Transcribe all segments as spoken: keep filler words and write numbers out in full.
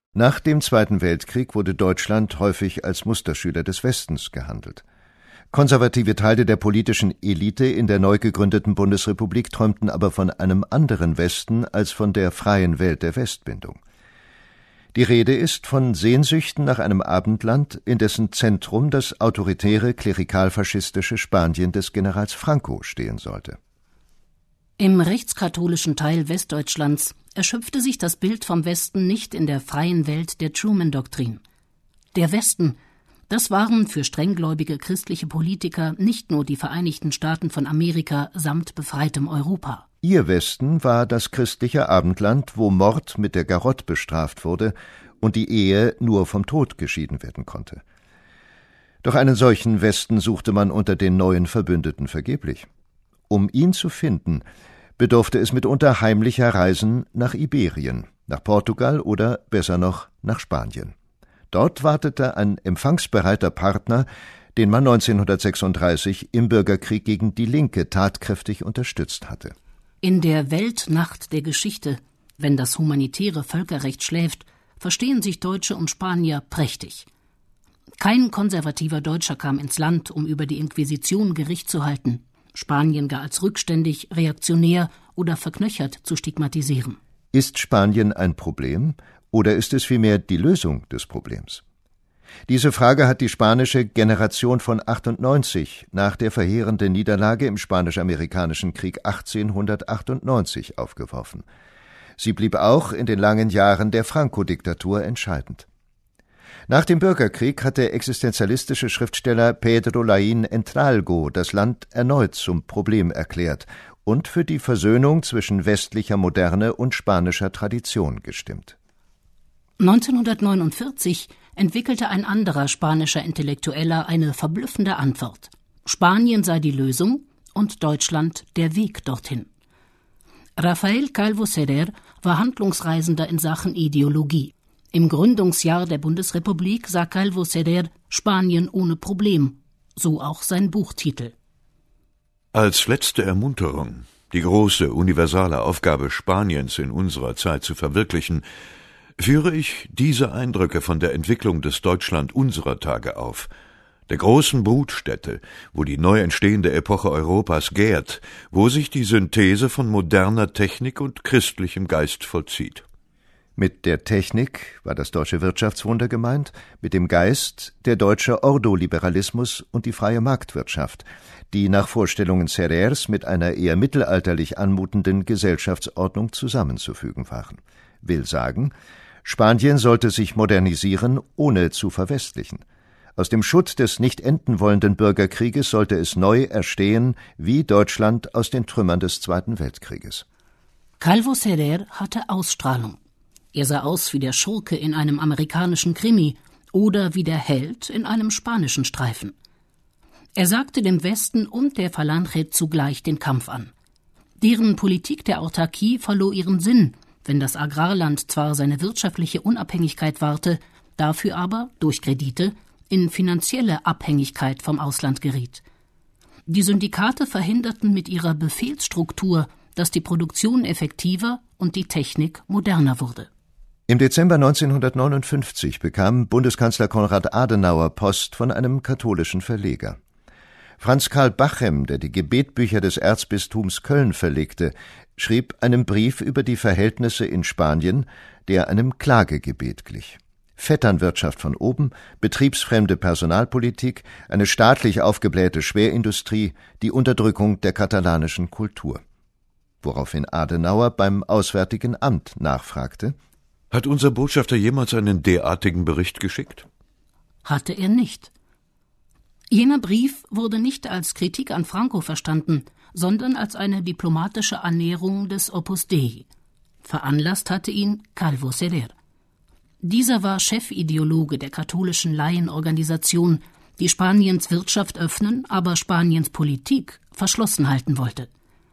Nach dem Zweiten Weltkrieg wurde Deutschland häufig als Musterschüler des Westens gehandelt. Konservative Teile der politischen Elite in der neu gegründeten Bundesrepublik träumten aber von einem anderen Westen als von der freien Welt der Westbindung. Die Rede ist von Sehnsüchten nach einem Abendland, in dessen Zentrum das autoritäre, klerikal-faschistische Spanien des Generals Franco stehen sollte. Im rechtskatholischen Teil Westdeutschlands erschöpfte sich das Bild vom Westen nicht in der freien Welt der Truman-Doktrin. Der Westen, das waren für strenggläubige christliche Politiker nicht nur die Vereinigten Staaten von Amerika samt befreitem Europa. Ihr Westen war das christliche Abendland, wo Mord mit der Garotte bestraft wurde und die Ehe nur vom Tod geschieden werden konnte. Doch einen solchen Westen suchte man unter den neuen Verbündeten vergeblich. Um ihn zu finden, bedurfte es mitunter heimlicher Reisen nach Iberien, nach Portugal oder, besser noch, nach Spanien. Dort wartete ein empfangsbereiter Partner, den man neunzehnhundertsechsunddreißig im Bürgerkrieg gegen die Linke tatkräftig unterstützt hatte. In der Weltnacht der Geschichte, wenn das humanitäre Völkerrecht schläft, verstehen sich Deutsche und Spanier prächtig. Kein konservativer Deutscher kam ins Land, um über die Inquisition Gericht zu halten, Spanien gar als rückständig, reaktionär oder verknöchert zu stigmatisieren. Ist Spanien ein Problem oder ist es vielmehr die Lösung des Problems? Diese Frage hat die spanische Generation von achtundneunzig nach der verheerenden Niederlage im Spanisch-Amerikanischen Krieg achtzehnhundertachtundneunzig aufgeworfen. Sie blieb auch in den langen Jahren der Franco-Diktatur entscheidend. Nach dem Bürgerkrieg hat der existenzialistische Schriftsteller Pedro Laín Entralgo das Land erneut zum Problem erklärt und für die Versöhnung zwischen westlicher Moderne und spanischer Tradition gestimmt. neunzehnhundertneunundvierzig entwickelte ein anderer spanischer Intellektueller eine verblüffende Antwort. Spanien sei die Lösung und Deutschland der Weg dorthin. Rafael Calvo Seder war Handlungsreisender in Sachen Ideologie. Im Gründungsjahr der Bundesrepublik sah Calvo Seder Spanien ohne Problem, so auch sein Buchtitel. Als letzte Ermunterung, die große, universale Aufgabe Spaniens in unserer Zeit zu verwirklichen, führe ich diese Eindrücke von der Entwicklung des Deutschland unserer Tage auf, der großen Brutstätte, wo die neu entstehende Epoche Europas gärt, wo sich die Synthese von moderner Technik und christlichem Geist vollzieht. Mit der Technik war das deutsche Wirtschaftswunder gemeint, mit dem Geist der deutsche Ordoliberalismus und die freie Marktwirtschaft, die nach Vorstellungen Serrers mit einer eher mittelalterlich anmutenden Gesellschaftsordnung zusammenzufügen waren. Will sagen, Spanien sollte sich modernisieren, ohne zu verwestlichen. Aus dem Schutt des nicht enden wollenden Bürgerkrieges sollte es neu erstehen, wie Deutschland aus den Trümmern des Zweiten Weltkrieges. Calvo Seder hatte Ausstrahlung. Er sah aus wie der Schurke in einem amerikanischen Krimi oder wie der Held in einem spanischen Streifen. Er sagte dem Westen und der Falange zugleich den Kampf an. Deren Politik der Autarkie verlor ihren Sinn, wenn das Agrarland zwar seine wirtschaftliche Unabhängigkeit wahrte, dafür aber, durch Kredite, in finanzielle Abhängigkeit vom Ausland geriet. Die Syndikate verhinderten mit ihrer Befehlsstruktur, dass die Produktion effektiver und die Technik moderner wurde. Im Dezember neunzehnhundertneunundfünfzig bekam Bundeskanzler Konrad Adenauer Post von einem katholischen Verleger. Franz Karl Bachem, der die Gebetbücher des Erzbistums Köln verlegte, schrieb einen Brief über die Verhältnisse in Spanien, der einem Klagegebet glich. Vetternwirtschaft von oben, betriebsfremde Personalpolitik, eine staatlich aufgeblähte Schwerindustrie, die Unterdrückung der katalanischen Kultur. Woraufhin Adenauer beim Auswärtigen Amt nachfragte: Hat unser Botschafter jemals einen derartigen Bericht geschickt? Hatte er nicht. Jener Brief wurde nicht als Kritik an Franco verstanden, sondern als eine diplomatische Annäherung des Opus Dei. Veranlasst hatte ihn Calvo Seder. Dieser war Chefideologe der katholischen Laienorganisation, die Spaniens Wirtschaft öffnen, aber Spaniens Politik verschlossen halten wollte.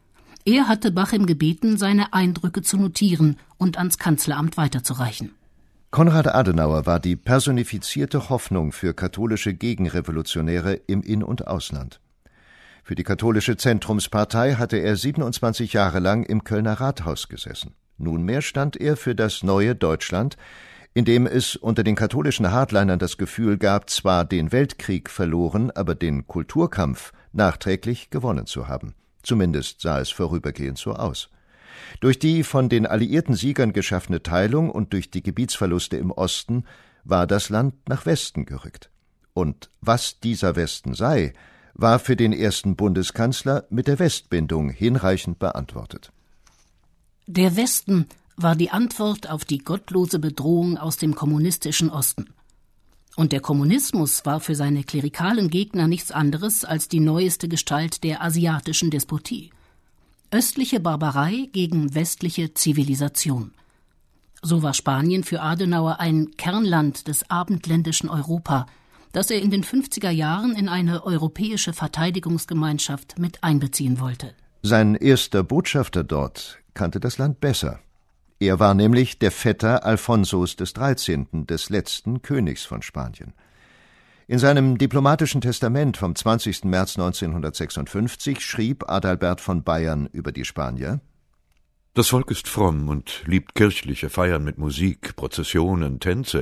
Er hatte Bachem gebeten, seine Eindrücke zu notieren und ans Kanzleramt weiterzureichen. Konrad Adenauer war die personifizierte Hoffnung für katholische Gegenrevolutionäre im In- und Ausland. Für die katholische Zentrumspartei hatte er siebenundzwanzig Jahre lang im Kölner Rathaus gesessen. Nunmehr stand er für das neue Deutschland, indem es unter den katholischen Hardlinern das Gefühl gab, zwar den Weltkrieg verloren, aber den Kulturkampf nachträglich gewonnen zu haben. Zumindest sah es vorübergehend so aus. Durch die von den alliierten Siegern geschaffene Teilung und durch die Gebietsverluste im Osten war das Land nach Westen gerückt. Und was dieser Westen sei, war für den ersten Bundeskanzler mit der Westbindung hinreichend beantwortet. Der Westen war die Antwort auf die gottlose Bedrohung aus dem kommunistischen Osten. Und der Kommunismus war für seine klerikalen Gegner nichts anderes als die neueste Gestalt der asiatischen Despotie. Östliche Barbarei gegen westliche Zivilisation. So war Spanien für Adenauer ein Kernland des abendländischen Europa, das er in den fünfziger Jahren in eine europäische Verteidigungsgemeinschaft mit einbeziehen wollte. Sein erster Botschafter dort kannte das Land besser. Er war nämlich der Vetter Alfonsos des Dreizehnten, des letzten Königs von Spanien. In seinem diplomatischen Testament vom zwanzigsten März neunzehnhundertsechsundfünfzig schrieb Adalbert von Bayern über die Spanier: Das Volk ist fromm und liebt kirchliche Feiern mit Musik, Prozessionen, Tänze,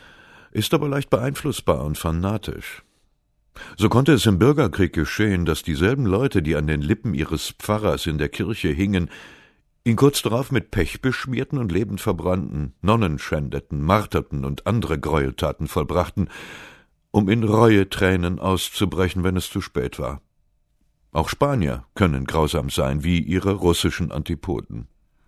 ist aber leicht beeinflussbar und fanatisch. So konnte es im Bürgerkrieg geschehen, dass dieselben Leute, die an den Lippen ihres Pfarrers in der Kirche hingen, ihn kurz darauf mit Pech beschmierten und lebend verbrannten, Nonnen schändeten, marterten und andere Gräueltaten vollbrachten, um in Reuetränen auszubrechen, wenn es zu spät war. Auch Spanier können grausam sein, wie ihre russischen Antipoden.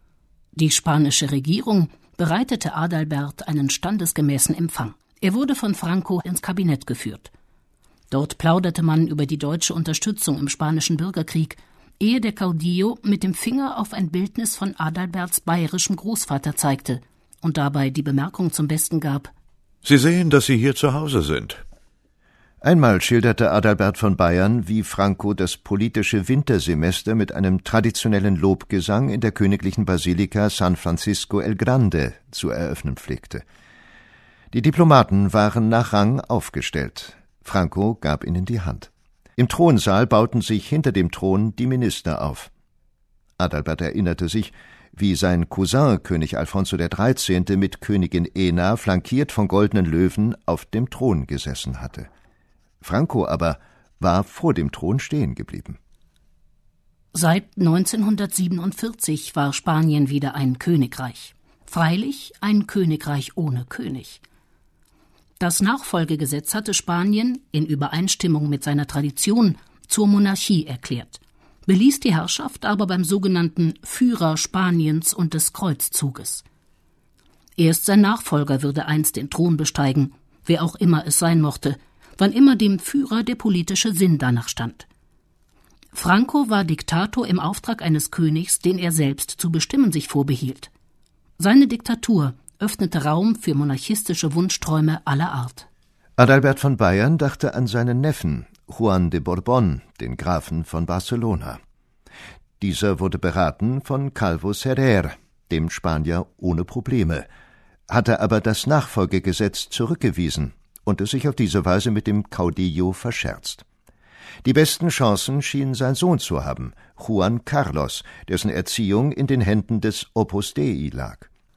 Die spanische Regierung bereitete Adalbert einen standesgemäßen Empfang. Er wurde von Franco ins Kabinett geführt. Dort plauderte man über die deutsche Unterstützung im spanischen Bürgerkrieg, ehe der Caudillo mit dem Finger auf ein Bildnis von Adalberts bayerischem Großvater zeigte und dabei die Bemerkung zum Besten gab: »Sie sehen, dass Sie hier zu Hause sind.« Einmal schilderte Adalbert von Bayern, wie Franco das politische Wintersemester mit einem traditionellen Lobgesang in der königlichen Basilika San Francisco el Grande zu eröffnen pflegte. Die Diplomaten waren nach Rang aufgestellt. Franco gab ihnen die Hand. Im Thronsaal bauten sich hinter dem Thron die Minister auf. Adalbert erinnerte sich, wie sein Cousin König Alfonso der Dreizehnte mit Königin Ena, flankiert von goldenen Löwen, auf dem Thron gesessen hatte. Franco aber war vor dem Thron stehen geblieben. Seit neunzehnhundertsiebenundvierzig war Spanien wieder ein Königreich. Freilich ein Königreich ohne König. Das Nachfolgegesetz hatte Spanien, in Übereinstimmung mit seiner Tradition, zur Monarchie erklärt, beließ die Herrschaft aber beim sogenannten Führer Spaniens und des Kreuzzuges. Erst sein Nachfolger würde einst den Thron besteigen, wer auch immer es sein mochte, wann immer dem Führer der politische Sinn danach stand. Franco war Diktator im Auftrag eines Königs, den er selbst zu bestimmen sich vorbehielt. Seine Diktatur öffnete Raum für monarchistische Wunschträume aller Art. Adalbert von Bayern dachte an seinen Neffen, Juan de Borbón, den Grafen von Barcelona. Dieser wurde beraten von Calvo Ferrer, dem Spanier ohne Probleme, hatte aber das Nachfolgegesetz zurückgewiesen und es sich auf diese Weise mit dem Caudillo verscherzt. Die besten Chancen schien sein Sohn zu haben, Juan Carlos, dessen Erziehung in den Händen des Opus Dei lag.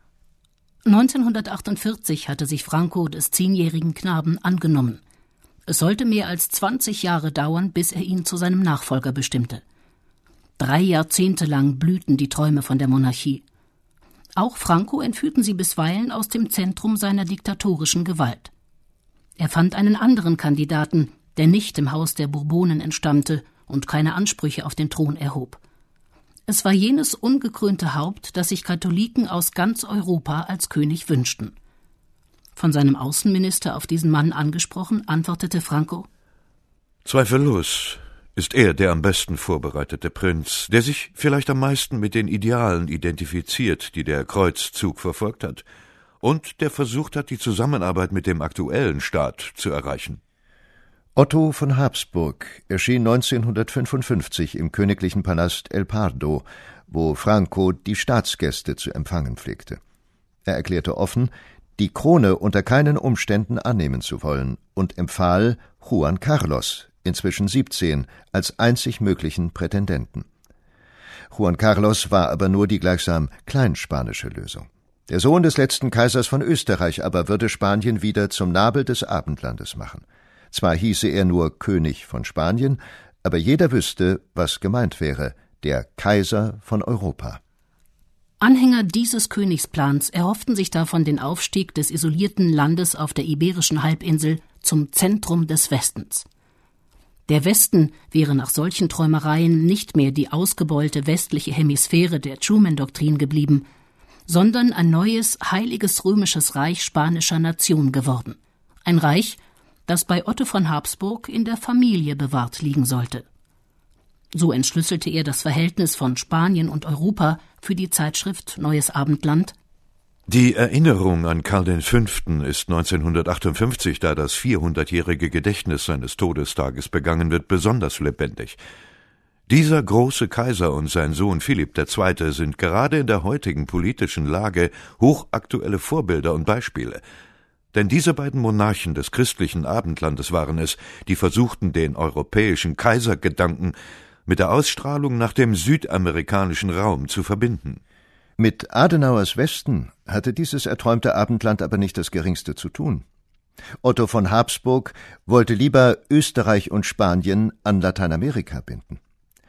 neunzehnhundertachtundvierzig hatte sich Franco des zehnjährigen Knaben angenommen. Es sollte mehr als zwanzig Jahre dauern, bis er ihn zu seinem Nachfolger bestimmte. Drei Jahrzehnte lang blühten die Träume von der Monarchie. Auch Franco entführten sie bisweilen aus dem Zentrum seiner diktatorischen Gewalt. Er fand einen anderen Kandidaten, der nicht dem Haus der Bourbonen entstammte und keine Ansprüche auf den Thron erhob. Es war jenes ungekrönte Haupt, das sich Katholiken aus ganz Europa als König wünschten. Von seinem Außenminister auf diesen Mann angesprochen, antwortete Franco: Zweifellos ist er der am besten vorbereitete Prinz, der sich vielleicht am meisten mit den Idealen identifiziert, die der Kreuzzug verfolgt hat, und der versucht hat, die Zusammenarbeit mit dem aktuellen Staat zu erreichen. Otto von Habsburg erschien neunzehnhundertfünfundfünfzig im königlichen Palast El Pardo, wo Franco die Staatsgäste zu empfangen pflegte. Er erklärte offen, die Krone unter keinen Umständen annehmen zu wollen und empfahl Juan Carlos, inzwischen siebzehn, als einzig möglichen Prätendenten. Juan Carlos war aber nur die gleichsam kleinspanische Lösung. Der Sohn des letzten Kaisers von Österreich aber würde Spanien wieder zum Nabel des Abendlandes machen. Zwar hieße er nur König von Spanien, aber jeder wüsste, was gemeint wäre: der Kaiser von Europa. Anhänger dieses Königsplans erhofften sich davon den Aufstieg des isolierten Landes auf der Iberischen Halbinsel zum Zentrum des Westens. Der Westen wäre nach solchen Träumereien nicht mehr die ausgebeulte westliche Hemisphäre der Truman-Doktrin geblieben, sondern ein neues, heiliges römisches Reich spanischer Nation geworden. Ein Reich, das bei Otto von Habsburg in der Familie bewahrt liegen sollte. So entschlüsselte er das Verhältnis von Spanien und Europa für die Zeitschrift Neues Abendland. Die Erinnerung an Karl der Fünfte ist neunzehnhundertachtundfünfzig, da das vierhundertjährige Gedächtnis seines Todestages begangen wird, besonders lebendig. Dieser große Kaiser und sein Sohn Philipp der Zweite sind gerade in der heutigen politischen Lage hochaktuelle Vorbilder und Beispiele. Denn diese beiden Monarchen des christlichen Abendlandes waren es, die versuchten, den europäischen Kaisergedanken mit der Ausstrahlung nach dem südamerikanischen Raum zu verbinden. Mit Adenauers Westen hatte dieses erträumte Abendland aber nicht das Geringste zu tun. Otto von Habsburg wollte lieber Österreich und Spanien an Lateinamerika binden.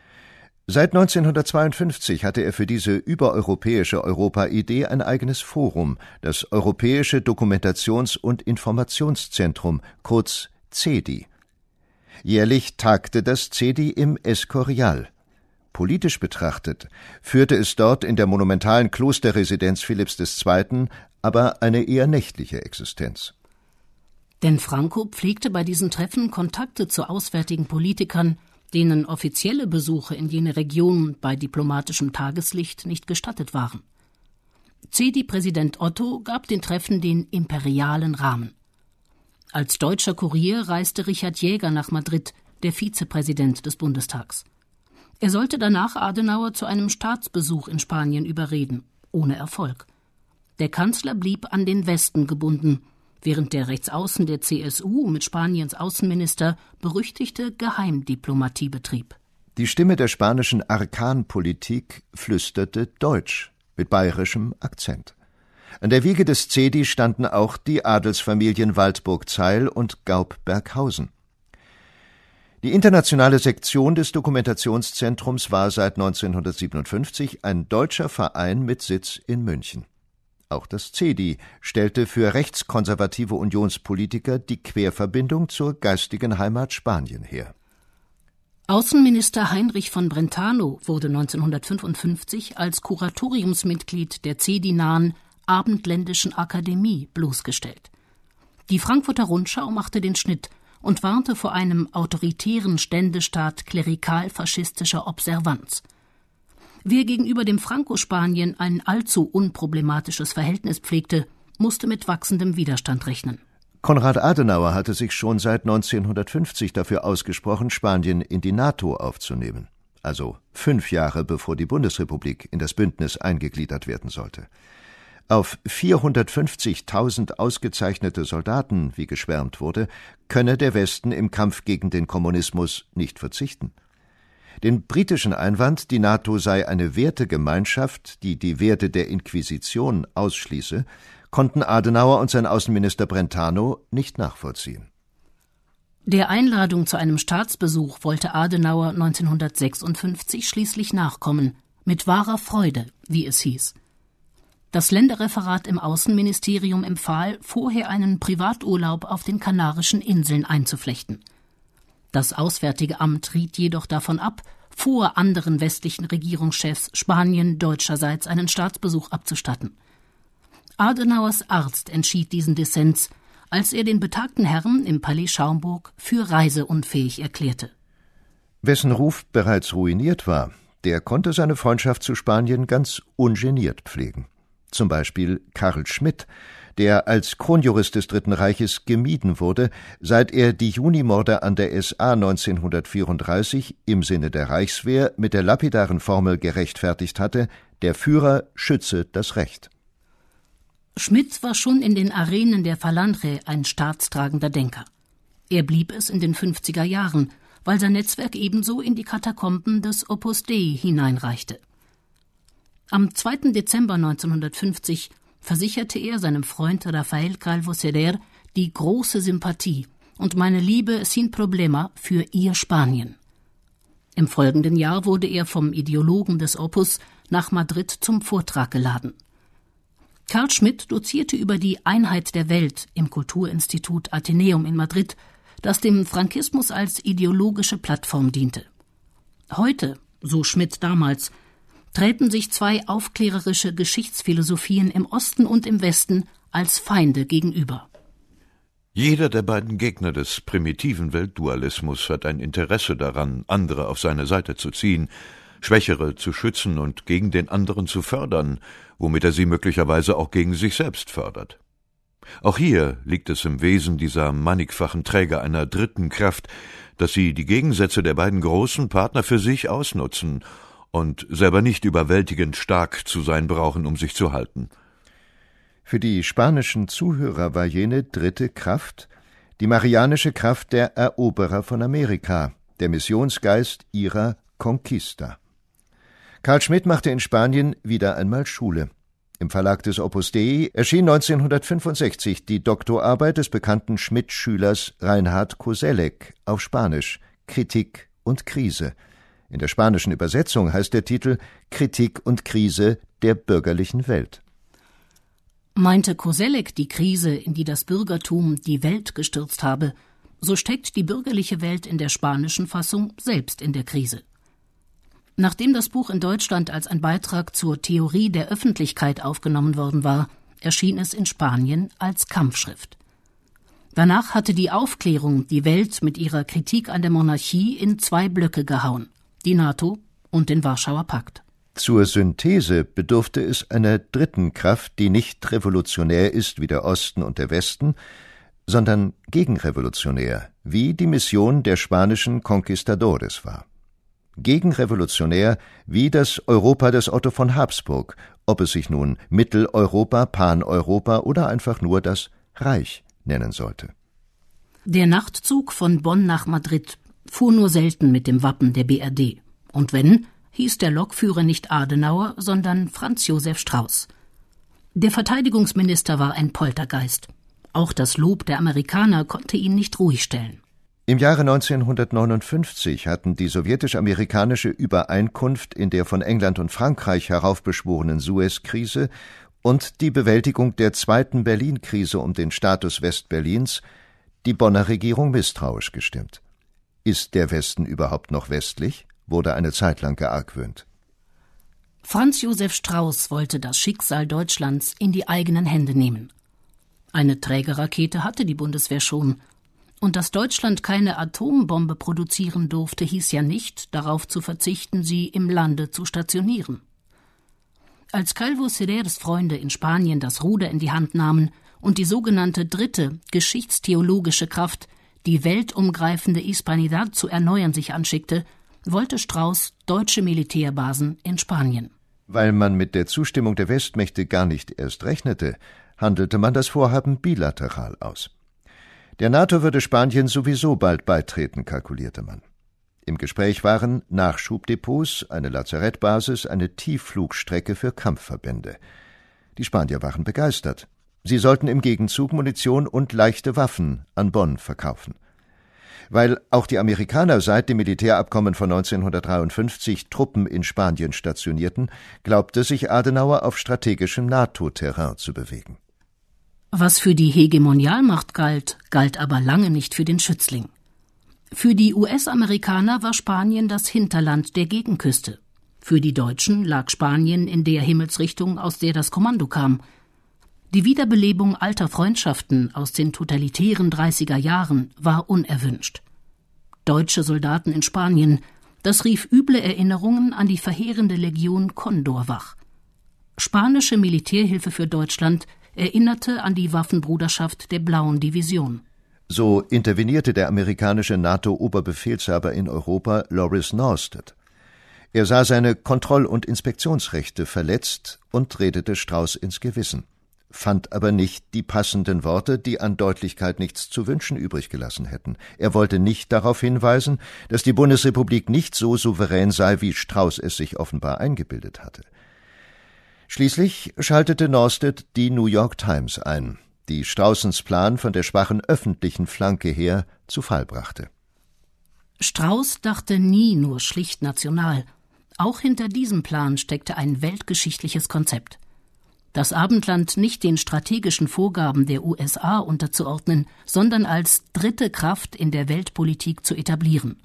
Seit neunzehnhundertzweiundfünfzig hatte er für diese übereuropäische Europa-Idee ein eigenes Forum, das Europäische Dokumentations- und Informationszentrum, kurz C E D I. Jährlich tagte das C E D I im Escorial. Politisch betrachtet führte es dort in der monumentalen Klosterresidenz Philipps des Zweiten aber eine eher nächtliche Existenz. Denn Franco pflegte bei diesen Treffen Kontakte zu auswärtigen Politikern, denen offizielle Besuche in jene Region bei diplomatischem Tageslicht nicht gestattet waren. C E D I-Präsident Otto gab den Treffen den imperialen Rahmen. Als deutscher Kurier reiste Richard Jäger nach Madrid, der Vizepräsident des Bundestags. Er sollte danach Adenauer zu einem Staatsbesuch in Spanien überreden, ohne Erfolg. Der Kanzler blieb an den Westen gebunden, während der Rechtsaußen der C S U mit Spaniens Außenminister berüchtigte Geheimdiplomatie betrieb. Die Stimme der spanischen Arkanpolitik flüsterte Deutsch mit bayerischem Akzent. An der Wiege des C E D I standen auch die Adelsfamilien Waldburg-Zeil und Gaub-Berghausen. Die internationale Sektion des Dokumentationszentrums war seit neunzehnhundertsiebenundfünfzig ein deutscher Verein mit Sitz in München. Auch das C E D I stellte für rechtskonservative Unionspolitiker die Querverbindung zur geistigen Heimat Spanien her. Außenminister Heinrich von Brentano wurde neunzehnhundertfünfundfünfzig als Kuratoriumsmitglied der C E D I-nahen Abendländischen Akademie bloßgestellt. Die Frankfurter Rundschau machte den Schnitt und warnte vor einem autoritären Ständestaat klerikal-faschistischer Observanz. Wer gegenüber dem Franco-Spanien ein allzu unproblematisches Verhältnis pflegte, musste mit wachsendem Widerstand rechnen. Konrad Adenauer hatte sich schon seit neunzehnhundertfünfzig dafür ausgesprochen, Spanien in die NATO aufzunehmen, also fünf Jahre bevor die Bundesrepublik in das Bündnis eingegliedert werden sollte. Auf vierhundertfünfzigtausend ausgezeichnete Soldaten, wie geschwärmt wurde, könne der Westen im Kampf gegen den Kommunismus nicht verzichten. Den britischen Einwand, die NATO sei eine Wertegemeinschaft, die die Werte der Inquisition ausschließe, konnten Adenauer und sein Außenminister Brentano nicht nachvollziehen. Der Einladung zu einem Staatsbesuch wollte Adenauer neunzehnhundertsechsundfünfzig schließlich nachkommen, mit wahrer Freude, wie es hieß. Das Länderreferat im Außenministerium empfahl, vorher einen Privaturlaub auf den Kanarischen Inseln einzuflechten. Das Auswärtige Amt riet jedoch davon ab, vor anderen westlichen Regierungschefs Spanien deutscherseits einen Staatsbesuch abzustatten. Adenauers Arzt entschied diesen Dissens, als er den betagten Herrn im Palais Schaumburg für reiseunfähig erklärte. Wessen Ruf bereits ruiniert war, der konnte seine Freundschaft zu Spanien ganz ungeniert pflegen. Zum Beispiel Karl Schmidt, der als Kronjurist des Dritten Reiches gemieden wurde, seit er die Junimorde an der S A neunzehnhundertvierunddreißig im Sinne der Reichswehr mit der lapidaren Formel gerechtfertigt hatte: Der Führer schütze das Recht. Schmidt war schon in den Arenen der Falange ein staatstragender Denker. Er blieb es in den fünfziger Jahren, weil sein Netzwerk ebenso in die Katakomben des Opus Dei hineinreichte. Am zweiten Dezember neunzehnhundertfünfzig versicherte er seinem Freund Rafael Calvo Soler die große Sympathie und meine Liebe sin problema für ihr Spanien. Im folgenden Jahr wurde er vom Ideologen des Opus nach Madrid zum Vortrag geladen. Carl Schmitt dozierte über die Einheit der Welt im Kulturinstitut Atheneum in Madrid, das dem Frankismus als ideologische Plattform diente. Heute, so Schmitt damals, treten sich zwei aufklärerische Geschichtsphilosophien im Osten und im Westen als Feinde gegenüber. Jeder der beiden Gegner des primitiven Weltdualismus hat ein Interesse daran, andere auf seine Seite zu ziehen, Schwächere zu schützen und gegen den anderen zu fördern, womit er sie möglicherweise auch gegen sich selbst fördert. Auch hier liegt es im Wesen dieser mannigfachen Träger einer dritten Kraft, dass sie die Gegensätze der beiden großen Partner für sich ausnutzen und selber nicht überwältigend stark zu sein brauchen, um sich zu halten. Für die spanischen Zuhörer war jene dritte Kraft die marianische Kraft der Eroberer von Amerika, der Missionsgeist ihrer Conquista. Carl Schmitt machte in Spanien wieder einmal Schule. Im Verlag des Opus Dei erschien neunzehnhundertfünfundsechzig die Doktorarbeit des bekannten Schmitt-Schülers Reinhard Koselleck auf Spanisch, Kritik und Krise. In der spanischen Übersetzung heißt der Titel Kritik und Krise der bürgerlichen Welt. Meinte Koselleck die Krise, in die das Bürgertum die Welt gestürzt habe, so steckt die bürgerliche Welt in der spanischen Fassung selbst in der Krise. Nachdem das Buch in Deutschland als ein Beitrag zur Theorie der Öffentlichkeit aufgenommen worden war, erschien es in Spanien als Kampfschrift. Danach hatte die Aufklärung die Welt mit ihrer Kritik an der Monarchie in zwei Blöcke gehauen, die NATO und den Warschauer Pakt. Zur Synthese bedurfte es einer dritten Kraft, die nicht revolutionär ist wie der Osten und der Westen, sondern gegenrevolutionär, wie die Mission der spanischen Conquistadores war. Gegenrevolutionär wie das Europa des Otto von Habsburg, ob es sich nun Mitteleuropa, Paneuropa oder einfach nur das Reich nennen sollte. Der Nachtzug von Bonn nach Madrid fuhr nur selten mit dem Wappen der B R D. Und wenn, hieß der Lokführer nicht Adenauer, sondern Franz Josef Strauß. Der Verteidigungsminister war ein Poltergeist. Auch das Lob der Amerikaner konnte ihn nicht ruhig stellen. Im Jahre neunzehnhundertneunundfünfzig hatten die sowjetisch-amerikanische Übereinkunft in der von England und Frankreich heraufbeschworenen Suez-Krise und die Bewältigung der zweiten Berlin-Krise um den Status Westberlins die Bonner Regierung misstrauisch gestimmt. Ist der Westen überhaupt noch westlich? Wurde eine Zeit lang geargwöhnt. Franz Josef Strauß wollte das Schicksal Deutschlands in die eigenen Hände nehmen. Eine Trägerrakete hatte die Bundeswehr schon. Und dass Deutschland keine Atombombe produzieren durfte, hieß ja nicht, darauf zu verzichten, sie im Lande zu stationieren. Als Calvo Solers Freunde in Spanien das Ruder in die Hand nahmen und die sogenannte dritte geschichtstheologische Kraft, die weltumgreifende Hispanidad zu erneuern, sich anschickte, wollte Strauß deutsche Militärbasen in Spanien. Weil man mit der Zustimmung der Westmächte gar nicht erst rechnete, handelte man das Vorhaben bilateral aus. Der NATO würde Spanien sowieso bald beitreten, kalkulierte man. Im Gespräch waren Nachschubdepots, eine Lazarettbasis, eine Tiefflugstrecke für Kampfverbände. Die Spanier waren begeistert. Sie sollten im Gegenzug Munition und leichte Waffen an Bonn verkaufen. Weil auch die Amerikaner seit dem Militärabkommen von neunzehnhundertdreiundfünfzig Truppen in Spanien stationierten, glaubte sich Adenauer auf strategischem NATO-Terrain zu bewegen. Was für die Hegemonialmacht galt, galt aber lange nicht für den Schützling. Für die U S-Amerikaner war Spanien das Hinterland der Gegenküste. Für die Deutschen lag Spanien in der Himmelsrichtung, aus der das Kommando kam. Die Wiederbelebung alter Freundschaften aus den totalitären dreißiger Jahren war unerwünscht. Deutsche Soldaten in Spanien, das rief üble Erinnerungen an die verheerende Legion Condor wach. Spanische Militärhilfe für Deutschland erinnerte an die Waffenbruderschaft der Blauen Division. So intervenierte der amerikanische NATO-Oberbefehlshaber in Europa, Lawrence Norstad. Er sah seine Kontroll- und Inspektionsrechte verletzt und redete Strauß ins Gewissen, fand aber nicht die passenden Worte, die an Deutlichkeit nichts zu wünschen übrig gelassen hätten. Er wollte nicht darauf hinweisen, dass die Bundesrepublik nicht so souverän sei, wie Strauß es sich offenbar eingebildet hatte. Schließlich schaltete Norstedt die New York Times ein, die Straußens Plan von der schwachen öffentlichen Flanke her zu Fall brachte. Strauß dachte nie nur schlicht national. Auch hinter diesem Plan steckte ein weltgeschichtliches Konzept. Das Abendland nicht den strategischen Vorgaben der U S A unterzuordnen, sondern als dritte Kraft in der Weltpolitik zu etablieren.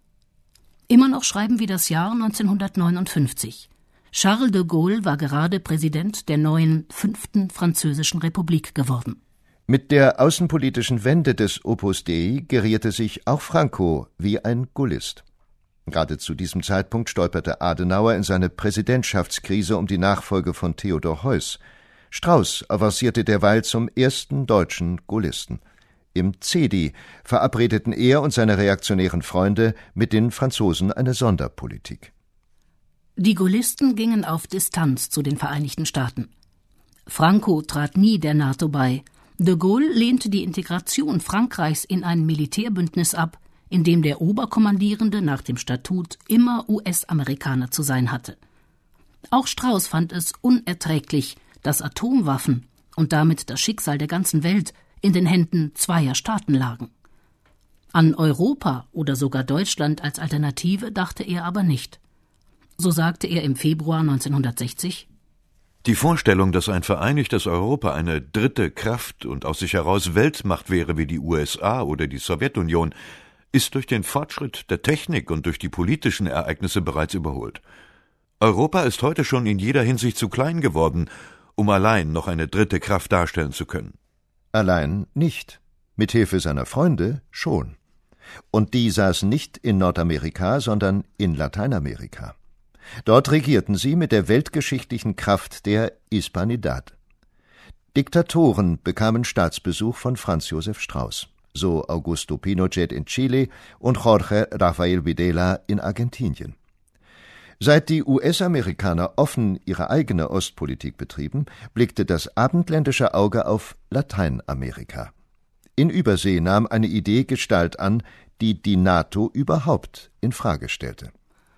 Immer noch schreiben wir das Jahr neunzehnhundertneunundfünfzig. Charles de Gaulle war gerade Präsident der neuen fünften Französischen Republik geworden. Mit der außenpolitischen Wende des Opus Dei gerierte sich auch Franco wie ein Gaullist. Gerade zu diesem Zeitpunkt stolperte Adenauer in seine Präsidentschaftskrise um die Nachfolge von Theodor Heuss. Strauß avancierte derweil zum ersten deutschen Gaullisten. Im C D I verabredeten er und seine reaktionären Freunde mit den Franzosen eine Sonderpolitik. Die Gaullisten gingen auf Distanz zu den Vereinigten Staaten. Franco trat nie der NATO bei. De Gaulle lehnte die Integration Frankreichs in ein Militärbündnis ab, in dem der Oberkommandierende nach dem Statut immer U S-Amerikaner zu sein hatte. Auch Strauß fand es unerträglich, dass Atomwaffen und damit das Schicksal der ganzen Welt in den Händen zweier Staaten lagen. An Europa oder sogar Deutschland als Alternative dachte er aber nicht. So sagte er im Februar neunzehnhundertsechzig: Die Vorstellung, dass ein vereinigtes Europa eine dritte Kraft und aus sich heraus Weltmacht wäre wie die U S A oder die Sowjetunion, ist durch den Fortschritt der Technik und durch die politischen Ereignisse bereits überholt. Europa ist heute schon in jeder Hinsicht zu klein geworden, um allein noch eine dritte Kraft darstellen zu können. Allein nicht. Mit Hilfe seiner Freunde schon. Und die saßen nicht in Nordamerika, sondern in Lateinamerika. Dort regierten sie mit der weltgeschichtlichen Kraft der Hispanidad. Diktatoren bekamen Staatsbesuch von Franz Josef Strauß, so Augusto Pinochet in Chile und Jorge Rafael Videla in Argentinien. Seit die U S-Amerikaner offen ihre eigene Ostpolitik betrieben, blickte das abendländische Auge auf Lateinamerika. In Übersee nahm eine Idee Gestalt an, die die NATO überhaupt in Frage stellte.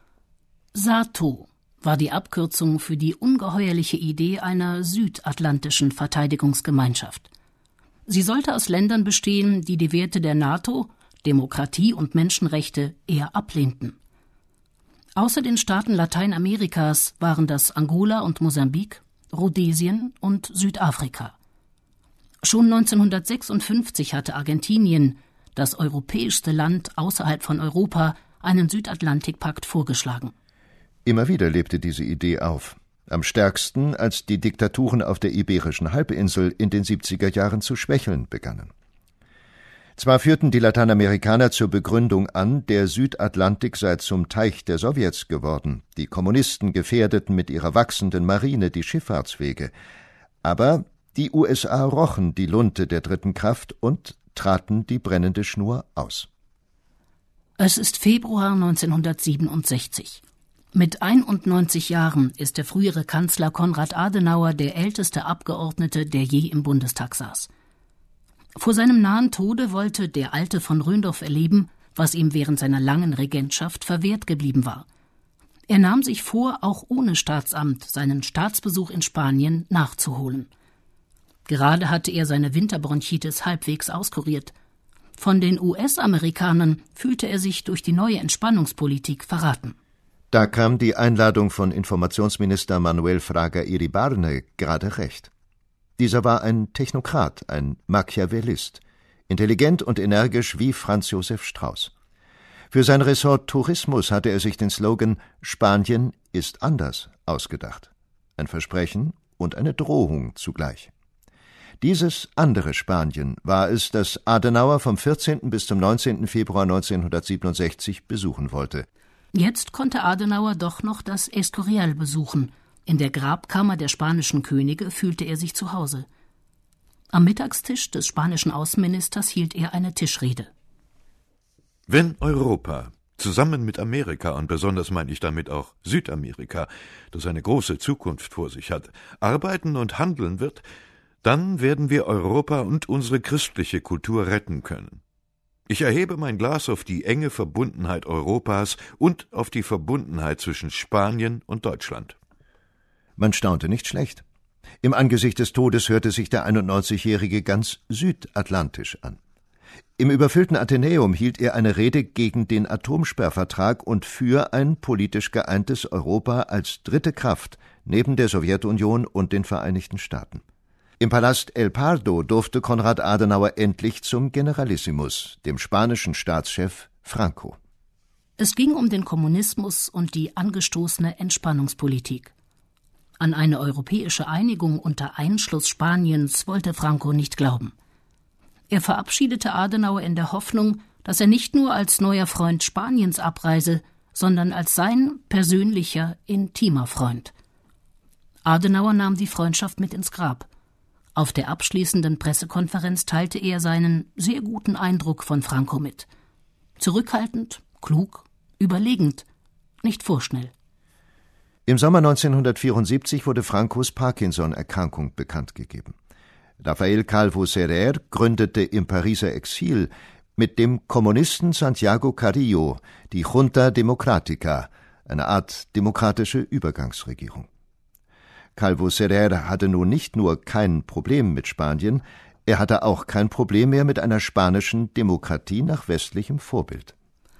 SATO war die Abkürzung für die ungeheuerliche Idee einer südatlantischen Verteidigungsgemeinschaft. Sie sollte aus Ländern bestehen, die die Werte der NATO, Demokratie und Menschenrechte eher ablehnten. Außer den Staaten Lateinamerikas waren das Angola und Mosambik, Rhodesien und Südafrika. Schon neunzehnhundertsechsundfünfzig hatte Argentinien, das europäischste Land außerhalb von Europa, einen Südatlantikpakt vorgeschlagen. Immer wieder lebte diese Idee auf. Am stärksten, als die Diktaturen auf der Iberischen Halbinsel in den siebziger Jahren zu schwächeln begannen. Zwar führten die Lateinamerikaner zur Begründung an, der Südatlantik sei zum Teich der Sowjets geworden, die Kommunisten gefährdeten mit ihrer wachsenden Marine die Schifffahrtswege, aber die U S A rochen die Lunte der dritten Kraft und traten die brennende Schnur aus. Es ist Februar neunzehnhundertsiebenundsechzig. Mit einundneunzig Jahren ist der frühere Kanzler Konrad Adenauer der älteste Abgeordnete, der je im Bundestag saß. Vor seinem nahen Tode wollte der Alte von Röndorf erleben, was ihm während seiner langen Regentschaft verwehrt geblieben war. Er nahm sich vor, auch ohne Staatsamt seinen Staatsbesuch in Spanien nachzuholen. Gerade hatte er seine Winterbronchitis halbwegs auskuriert. Von den U S-Amerikanern fühlte er sich durch die neue Entspannungspolitik verraten. Da kam die Einladung von Informationsminister Manuel Fraga Iribarne gerade recht. Dieser war ein Technokrat, ein Machiavellist, intelligent und energisch wie Franz Josef Strauß. Für sein Ressort Tourismus hatte er sich den Slogan »Spanien ist anders« ausgedacht. Ein Versprechen und eine Drohung zugleich. Dieses andere Spanien war es, das Adenauer vom vierzehnten bis zum neunzehnten Februar neunzehnhundertsiebenundsechzig besuchen wollte. Jetzt konnte Adenauer doch noch das Escorial besuchen. In der Grabkammer der spanischen Könige fühlte er sich zu Hause. Am Mittagstisch des spanischen Außenministers hielt er eine Tischrede. Wenn Europa zusammen mit Amerika, und besonders meine ich damit auch Südamerika, das eine große Zukunft vor sich hat, arbeiten und handeln wird, dann werden wir Europa und unsere christliche Kultur retten können. Ich erhebe mein Glas auf die enge Verbundenheit Europas und auf die Verbundenheit zwischen Spanien und Deutschland. Man staunte nicht schlecht. Im Angesicht des Todes hörte sich der einundneunzigjährige ganz südatlantisch an. Im überfüllten Athenäum hielt er eine Rede gegen den Atomsperrvertrag und für ein politisch geeintes Europa als dritte Kraft neben der Sowjetunion und den Vereinigten Staaten. Im Palast El Pardo durfte Konrad Adenauer endlich zum Generalissimus, dem spanischen Staatschef Franco. Es ging um den Kommunismus und die angestoßene Entspannungspolitik. An eine europäische Einigung unter Einschluss Spaniens wollte Franco nicht glauben. Er verabschiedete Adenauer in der Hoffnung, dass er nicht nur als neuer Freund Spaniens abreise, sondern als sein persönlicher, intimer Freund. Adenauer nahm die Freundschaft mit ins Grab. Auf der abschließenden Pressekonferenz teilte er seinen sehr guten Eindruck von Franco mit. Zurückhaltend, klug, überlegend, nicht vorschnell. Im Sommer neunzehnhundertvierundsiebzig wurde Francos Parkinson-Erkrankung bekannt gegeben. Rafael Calvo Serrer gründete im Pariser Exil mit dem Kommunisten Santiago Carrillo die Junta Democrática, eine Art demokratische Übergangsregierung. Calvo Serrer hatte nun nicht nur kein Problem mit Spanien, er hatte auch kein Problem mehr mit einer spanischen Demokratie nach westlichem Vorbild.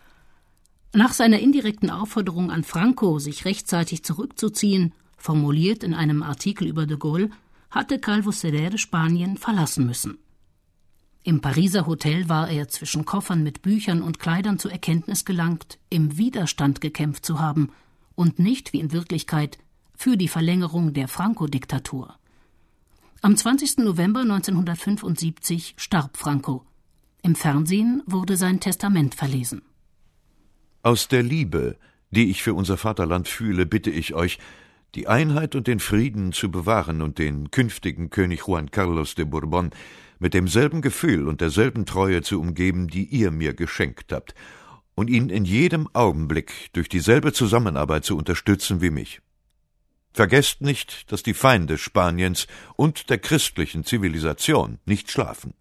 Nach seiner indirekten Aufforderung an Franco, sich rechtzeitig zurückzuziehen, formuliert in einem Artikel über de Gaulle, hatte Calvo Serrer Spanien verlassen müssen. Im Pariser Hotel war er zwischen Koffern mit Büchern und Kleidern zur Erkenntnis gelangt, im Widerstand gekämpft zu haben und nicht, wie in Wirklichkeit, für die Verlängerung der Franco-Diktatur. Am zwanzigsten November neunzehnhundertfünfundsiebzig starb Franco. Im Fernsehen wurde sein Testament verlesen. Aus der Liebe, die ich für unser Vaterland fühle, bitte ich euch, die Einheit und den Frieden zu bewahren und den künftigen König Juan Carlos de Bourbon mit demselben Gefühl und derselben Treue zu umgeben, die ihr mir geschenkt habt, und ihn in jedem Augenblick durch dieselbe Zusammenarbeit zu unterstützen wie mich. Vergesst nicht, dass die Feinde Spaniens und der christlichen Zivilisation nicht schlafen.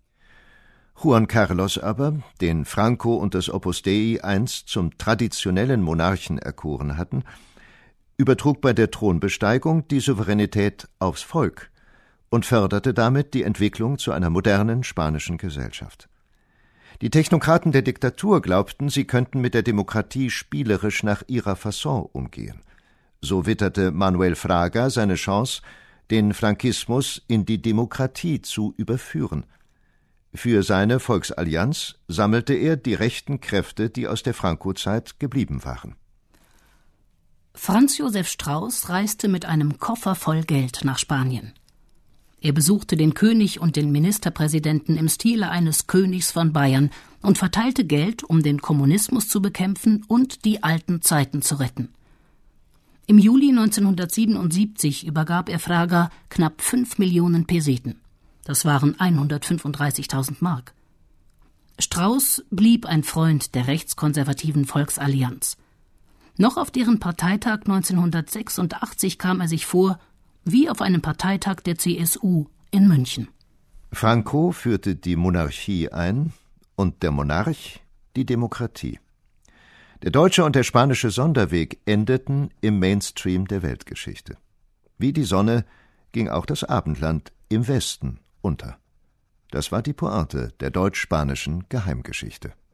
Juan Carlos aber, den Franco und das Opus Dei einst zum traditionellen Monarchen erkoren hatten, übertrug bei der Thronbesteigung die Souveränität aufs Volk und förderte damit die Entwicklung zu einer modernen spanischen Gesellschaft. Die Technokraten der Diktatur glaubten, sie könnten mit der Demokratie spielerisch nach ihrer Fasson umgehen. So witterte Manuel Fraga seine Chance, den Frankismus in die Demokratie zu überführen. Für seine Volksallianz sammelte er die rechten Kräfte, die aus der Franco-Zeit geblieben waren. Franz Josef Strauß reiste mit einem Koffer voll Geld nach Spanien. Er besuchte den König und den Ministerpräsidenten im Stile eines Königs von Bayern und verteilte Geld, um den Kommunismus zu bekämpfen und die alten Zeiten zu retten. Im Juli neunzehnhundertsiebenundsiebzig übergab er Fraga knapp fünf Millionen Peseten. Das waren hundertfünfunddreißigtausend Mark. Strauß blieb ein Freund der rechtskonservativen Volksallianz. Noch auf deren Parteitag neunzehnhundertsechsundachtzig kam er sich vor wie auf einem Parteitag der C S U in München. Franco führte die Monarchie ein und der Monarch die Demokratie. Der deutsche und der spanische Sonderweg endeten im Mainstream der Weltgeschichte. Wie die Sonne ging auch das Abendland im Westen unter. Das war die Pointe der deutsch-spanischen Geheimgeschichte.